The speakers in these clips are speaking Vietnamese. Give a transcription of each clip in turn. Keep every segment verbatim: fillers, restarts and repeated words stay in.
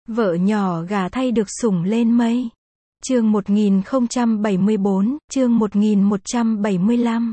Vợ nhỏ gả thay được sủng lên mây. Chương một nghìn không trăm bảy mươi bốn, chương một nghìn một trăm bảy mươi lăm.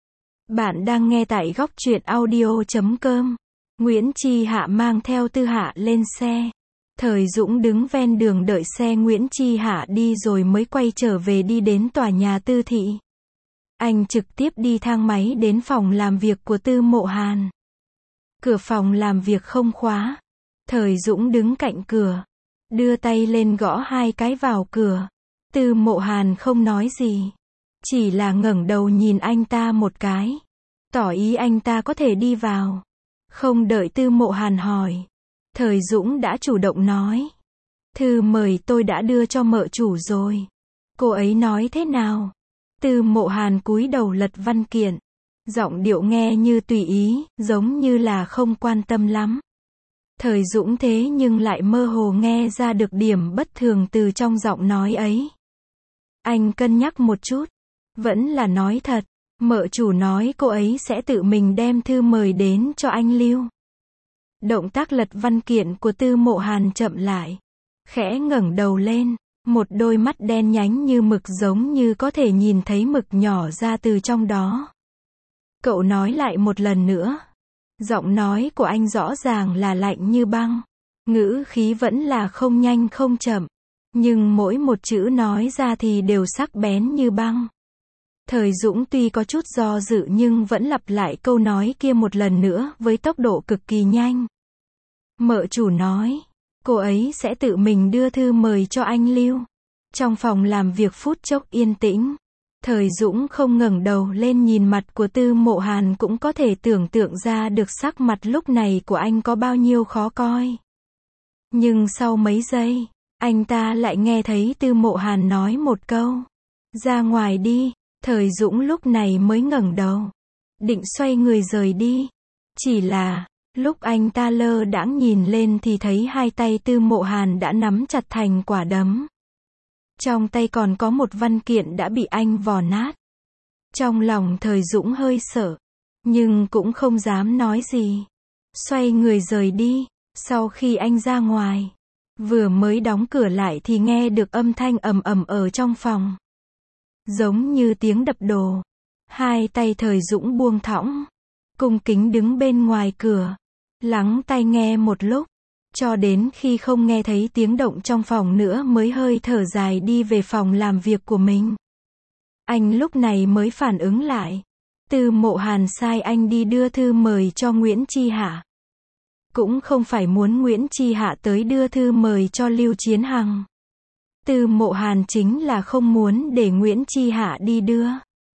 Bạn đang nghe tại góc truyện audio chấm com. Nguyễn Chi Hạ mang theo Tư Hạ lên xe. Thời Dũng đứng ven đường đợi xe Nguyễn Chi Hạ đi rồi mới quay trở về đi đến tòa nhà Tư thị. Anh trực tiếp đi thang máy đến phòng làm việc của Tư Mộ Hàn. Cửa phòng làm việc không khóa. Thời Dũng đứng cạnh cửa, đưa tay lên gõ hai cái vào cửa. Tư Mộ Hàn không nói gì, chỉ là ngẩng đầu nhìn anh ta một cái, tỏ ý anh ta có thể đi vào. Không đợi Tư Mộ Hàn hỏi, Thời Dũng đã chủ động nói: "Thư mời tôi đã đưa cho mợ chủ rồi. Cô ấy nói thế nào?" Tư Mộ Hàn cúi đầu lật văn kiện, giọng điệu nghe như tùy ý, giống như là không quan tâm lắm. Thời Dũng thế nhưng lại mơ hồ nghe ra được điểm bất thường từ trong giọng nói ấy. Anh cân nhắc một chút, vẫn là nói thật, mợ chủ nói cô ấy sẽ tự mình đem thư mời đến cho anh lưu. Động tác lật văn kiện của Tư Mộ Hàn chậm lại, khẽ ngẩng đầu lên, một đôi mắt đen nhánh như mực giống như có thể nhìn thấy mực nhỏ ra từ trong đó. Cậu nói lại một lần nữa. Giọng nói của anh rõ ràng là lạnh như băng, ngữ khí vẫn là không nhanh không chậm, nhưng mỗi một chữ nói ra thì đều sắc bén như băng. Thời Dũng tuy có chút do dự nhưng vẫn lặp lại câu nói kia một lần nữa với tốc độ cực kỳ nhanh. Mợ chủ nói, cô ấy sẽ tự mình đưa thư mời cho anh lưu. Trong phòng làm việc phút chốc yên tĩnh. Thời Dũng không ngẩng đầu lên nhìn mặt của Tư Mộ Hàn cũng có thể tưởng tượng ra được sắc mặt lúc này của anh có bao nhiêu khó coi. Nhưng sau mấy giây, anh ta lại nghe thấy Tư Mộ Hàn nói một câu: "Ra ngoài đi." Thời Dũng lúc này mới ngẩng đầu, định xoay người rời đi. Chỉ là, lúc anh ta lơ đãng nhìn lên thì thấy hai tay Tư Mộ Hàn đã nắm chặt thành quả đấm. Trong tay còn có một văn kiện đã bị anh vò nát. Trong lòng Thời Dũng hơi sợ, nhưng cũng không dám nói gì. Xoay người rời đi. Sau khi anh ra ngoài, vừa mới đóng cửa lại thì nghe được âm thanh ầm ầm ở trong phòng. Giống như tiếng đập đồ. Hai tay Thời Dũng buông thõng, cung kính đứng bên ngoài cửa, lắng tai nghe một lúc. Cho đến khi không nghe thấy tiếng động trong phòng nữa mới hơi thở dài đi về phòng làm việc của mình. Anh lúc này mới phản ứng lại. Tư Mộ Hàn sai anh đi đưa thư mời cho Nguyễn Chi Hạ. Cũng không phải muốn Nguyễn Chi Hạ tới đưa thư mời cho Lưu Chiến Hằng. Tư Mộ Hàn chính là không muốn để Nguyễn Chi Hạ đi đưa.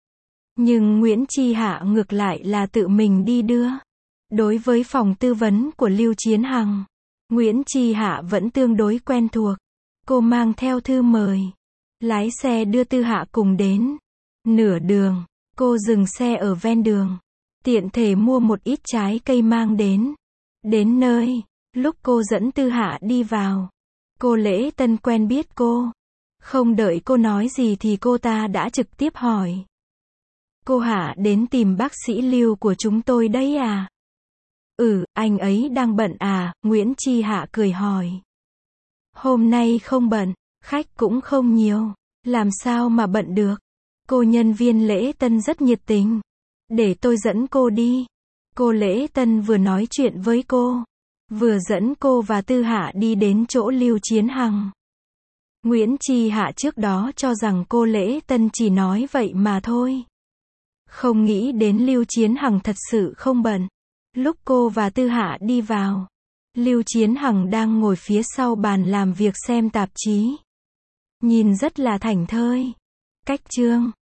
Nhưng Nguyễn Chi Hạ ngược lại là tự mình đi đưa. Đối với phòng tư vấn của Lưu Chiến Hằng, Nguyễn Chi Hạ vẫn tương đối quen thuộc. Cô mang theo thư mời, lái xe đưa Tư Hạ cùng đến. Nửa đường, cô dừng xe ở ven đường, tiện thể mua một ít trái cây mang đến. Đến nơi, lúc cô dẫn Tư Hạ đi vào, cô Lễ Tân quen biết cô. Không đợi cô nói gì thì cô ta đã trực tiếp hỏi: "Cô Hạ đến tìm bác sĩ Lưu của chúng tôi đấy à?" "Ừ, anh ấy đang bận à?" Nguyễn Chi Hạ cười hỏi. "Hôm nay không bận, khách cũng không nhiều, làm sao mà bận được?" Cô nhân viên Lễ Tân rất nhiệt tình. "Để tôi dẫn cô đi." Cô Lễ Tân vừa nói chuyện với cô, vừa dẫn cô và Tư Hạ đi đến chỗ Lưu Chiến Hằng. Nguyễn Chi Hạ trước đó cho rằng cô Lễ Tân chỉ nói vậy mà thôi. Không nghĩ đến Lưu Chiến Hằng thật sự không bận. Lúc cô và Tư Hạ đi vào, Lưu Chiến Hằng đang ngồi phía sau bàn làm việc xem tạp chí. Nhìn rất là thảnh thơi. Cách chương